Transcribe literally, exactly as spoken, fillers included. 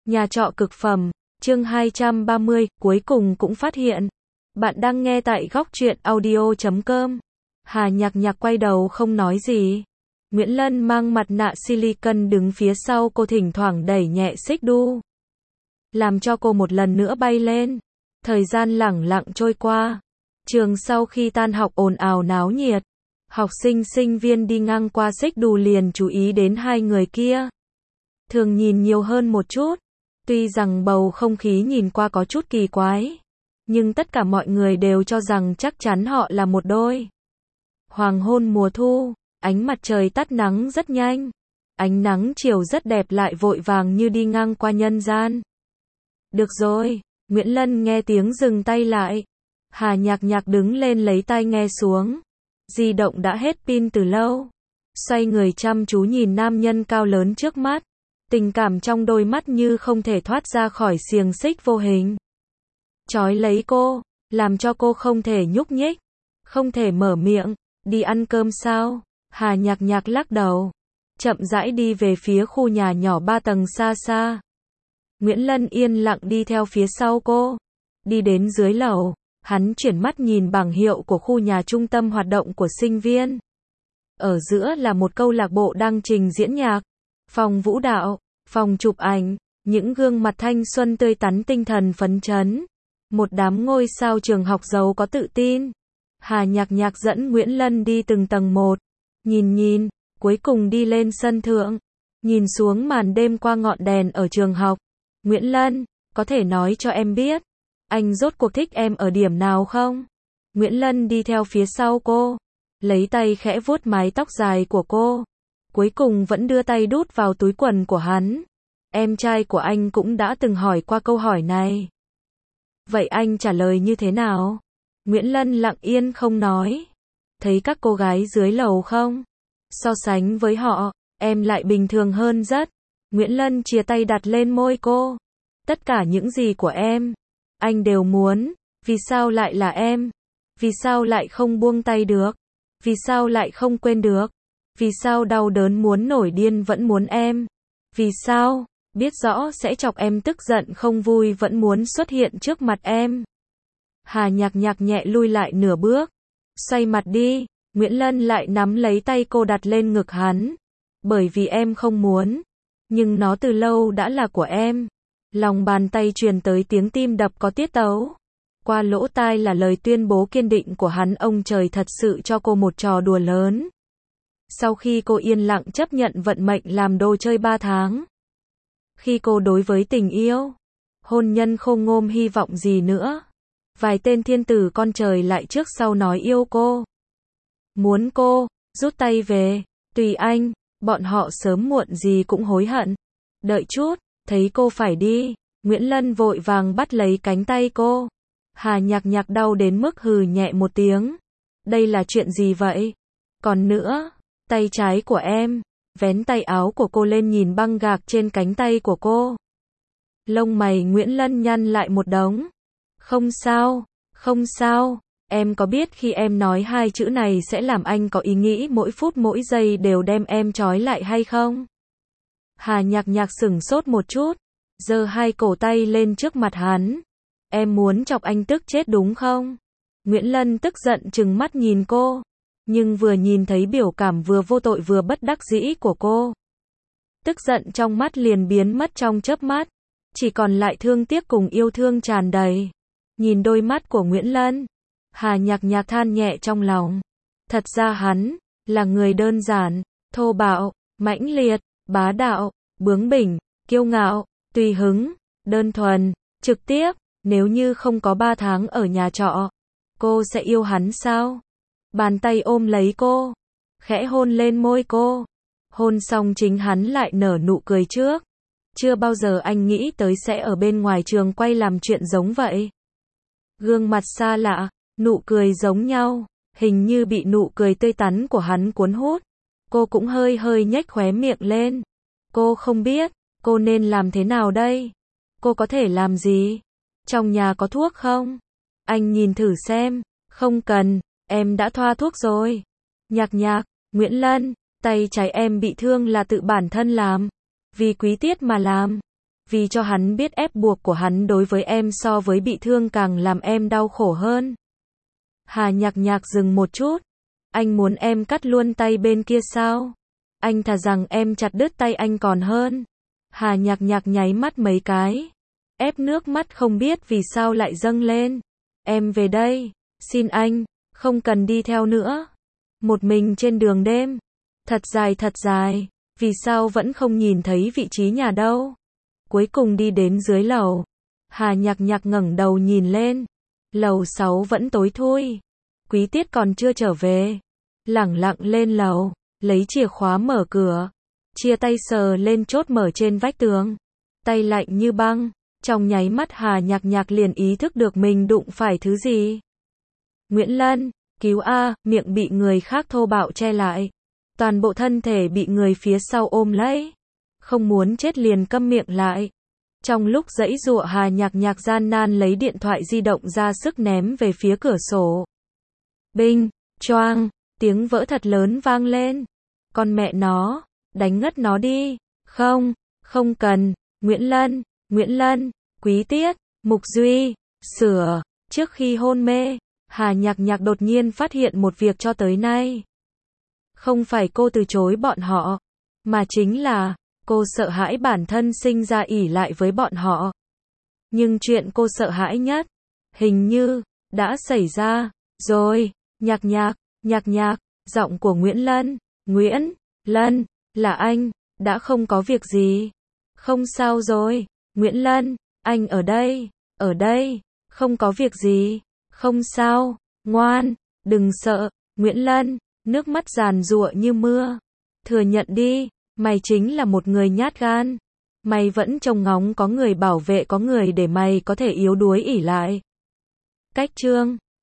Nhà trọ cực phẩm, chương hai trăm ba mươi, cuối cùng cũng phát hiện. Bạn đang nghe tại góc truyện audio chấm com. Hà Nhạc Nhạc quay đầu không nói gì. Nguyễn Lân mang mặt nạ silicon đứng phía sau cô, thỉnh thoảng đẩy nhẹ xích đu, làm cho cô một lần nữa bay lên. Thời gian lẳng lặng trôi qua. Trường sau khi tan học ồn ào náo nhiệt. Học sinh sinh viên đi ngang qua xích đu liền chú ý đến hai người kia. Thường nhìn nhiều hơn một chút. Tuy rằng bầu không khí nhìn qua có chút kỳ quái, nhưng tất cả mọi người đều cho rằng chắc chắn họ là một đôi. Hoàng hôn mùa thu, ánh mặt trời tắt nắng rất nhanh. Ánh nắng chiều rất đẹp lại vội vàng như đi ngang qua nhân gian. Được rồi, Nguyễn Lân nghe tiếng dừng tay lại. Hà Nhạc Nhạc đứng lên lấy tai nghe xuống. Di động đã hết pin từ lâu. Xoay người chăm chú nhìn nam nhân cao lớn trước mắt. Tình cảm trong đôi mắt như không thể thoát ra khỏi xiềng xích vô hình. Trói lấy cô, làm cho cô không thể nhúc nhích, không thể mở miệng. Đi ăn cơm sao? Hà Nhạc Nhạc lắc đầu. Chậm rãi đi về phía khu nhà nhỏ ba tầng xa xa. Nguyễn Lân yên lặng đi theo phía sau cô. Đi đến dưới lầu, hắn chuyển mắt nhìn bảng hiệu của khu nhà trung tâm hoạt động của sinh viên. Ở giữa là một câu lạc bộ đang trình diễn nhạc, phòng vũ đạo, phòng chụp ảnh, những gương mặt thanh xuân tươi tắn tinh thần phấn chấn. Một đám ngôi sao trường học giàu có tự tin. Hà Nhạc Nhạc dẫn Nguyễn Lân đi từng tầng một. Nhìn nhìn, cuối cùng đi lên sân thượng. Nhìn xuống màn đêm qua ngọn đèn ở trường học. Nguyễn Lân, có thể nói cho em biết, anh rốt cuộc thích em ở điểm nào không? Nguyễn Lân đi theo phía sau cô, lấy tay khẽ vuốt mái tóc dài của cô. Cuối cùng vẫn đưa tay đút vào túi quần của hắn. Em trai của anh cũng đã từng hỏi qua câu hỏi này. Vậy anh trả lời như thế nào? Nguyễn Lân lặng yên không nói. Thấy các cô gái dưới lầu không? So sánh với họ, em lại bình thường hơn rất. Nguyễn Lân chia tay đặt lên môi cô. Tất cả những gì của em, anh đều muốn. Vì sao lại là em? Vì sao lại không buông tay được? Vì sao lại không quên được? Vì sao đau đớn muốn nổi điên vẫn muốn em? Vì sao, biết rõ sẽ chọc em tức giận không vui vẫn muốn xuất hiện trước mặt em? Hà Nhạc Nhạc nhẹ lui lại nửa bước. Xoay mặt đi. Nguyễn Lân lại nắm lấy tay cô đặt lên ngực hắn. Bởi vì em không muốn. Nhưng nó từ lâu đã là của em. Lòng bàn tay truyền tới tiếng tim đập có tiết tấu. Qua lỗ tai là lời tuyên bố kiên định của hắn. Ông trời thật sự cho cô một trò đùa lớn. Sau khi cô yên lặng chấp nhận vận mệnh làm đồ chơi ba tháng. Khi cô đối với tình yêu, hôn nhân không ôm hy vọng gì nữa. Vài tên thiên tử con trời lại trước sau nói yêu cô. Muốn cô, rút tay về, tùy anh, bọn họ sớm muộn gì cũng hối hận. Đợi chút, thấy cô phải đi, Nguyễn Lân vội vàng bắt lấy cánh tay cô. Hà Nhạc Nhạc đau đến mức hừ nhẹ một tiếng. Đây là chuyện gì vậy? Còn nữa, tay trái của em, vén tay áo của cô lên nhìn băng gạc trên cánh tay của cô. Lông mày Nguyễn Lân nhăn lại một đống. Không sao, không sao, em có biết khi em nói hai chữ này sẽ làm anh có ý nghĩ mỗi phút mỗi giây đều đem em trói lại hay không? Hà Nhạc Nhạc sửng sốt một chút, giơ hai cổ tay lên trước mặt hắn. Em muốn chọc anh tức chết đúng không? Nguyễn Lân tức giận trừng mắt nhìn cô, nhưng vừa nhìn thấy biểu cảm vừa vô tội vừa bất đắc dĩ của cô. Tức giận trong mắt liền biến mất trong chớp mắt, chỉ còn lại thương tiếc cùng yêu thương tràn đầy. Nhìn đôi mắt của Nguyễn Lân, Hà Nhạc Nhạc than nhẹ trong lòng. Thật ra hắn, là người đơn giản, thô bạo, mãnh liệt, bá đạo, bướng bỉnh, kiêu ngạo, tùy hứng, đơn thuần, trực tiếp. Nếu như không có ba tháng ở nhà trọ, cô sẽ yêu hắn sao? Bàn tay ôm lấy cô, khẽ hôn lên môi cô. Hôn xong chính hắn lại nở nụ cười trước. Chưa bao giờ anh nghĩ tới sẽ ở bên ngoài trường quay làm chuyện giống vậy. Gương mặt xa lạ, nụ cười giống nhau, hình như bị nụ cười tươi tắn của hắn cuốn hút. Cô cũng hơi hơi nhếch khóe miệng lên. Cô không biết, cô nên làm thế nào đây? Cô có thể làm gì? Trong nhà có thuốc không? Anh nhìn thử xem. Không cần, em đã thoa thuốc rồi. Nhạc Nhạc, Nguyễn Lân, tay trái em bị thương là tự bản thân làm. Vì quý tiết mà làm. vì cho hắn biết ép buộc của hắn đối với em so với bị thương càng làm em đau khổ hơn. Hà Nhạc Nhạc dừng một chút. Anh muốn em cắt luôn tay bên kia sao? Anh thà rằng em chặt đứt tay anh còn hơn. Hà Nhạc Nhạc nháy mắt mấy cái. Ép nước mắt không biết vì sao lại dâng lên. Em về đây. Xin anh. Không cần đi theo nữa. Một mình trên đường đêm. Thật dài thật dài. Vì sao vẫn không nhìn thấy vị trí nhà đâu? Cuối cùng đi đến dưới lầu. Hà Nhạc Nhạc ngẩng đầu nhìn lên. Lầu sáu vẫn tối thui. Quý Tiết còn chưa trở về. Lẳng lặng lên lầu. Lấy chìa khóa mở cửa. Chia tay sờ lên chốt mở trên vách tường. Tay lạnh như băng. Trong nháy mắt Hà Nhạc Nhạc liền ý thức được mình đụng phải thứ gì. Nguyễn Lân, cứu a, miệng bị người khác thô bạo che lại. Toàn bộ thân thể bị người phía sau ôm lấy. Không muốn chết liền câm miệng lại. Trong lúc giãy giụa Hà Nhạc Nhạc gian nan lấy điện thoại di động ra sức ném về phía cửa sổ. Binh, choang, tiếng vỡ thật lớn vang lên. Con mẹ nó, đánh ngất nó đi. Không, không cần. Nguyễn Lân, Nguyễn Lân, Quý Tiết, Mục Duy, sửa. Trước khi hôn mê, Hà Nhạc Nhạc đột nhiên phát hiện một việc cho tới nay. Không phải cô từ chối bọn họ, mà chính là cô sợ hãi bản thân sinh ra ỷ lại với bọn họ. Nhưng chuyện cô sợ hãi nhất, hình như, đã xảy ra, rồi. Nhạc Nhạc, Nhạc Nhạc, giọng của Nguyễn Lân, Nguyễn Lân, là anh, đã không có việc gì. Không sao rồi, Nguyễn Lân, anh ở đây, ở đây, không có việc gì, không sao, ngoan, đừng sợ, Nguyễn Lân, nước mắt giàn giụa như mưa. Thừa nhận đi, mày chính là một người nhát gan. Mày vẫn trông ngóng có người bảo vệ, có người để mày có thể yếu đuối ỷ lại. Cách chương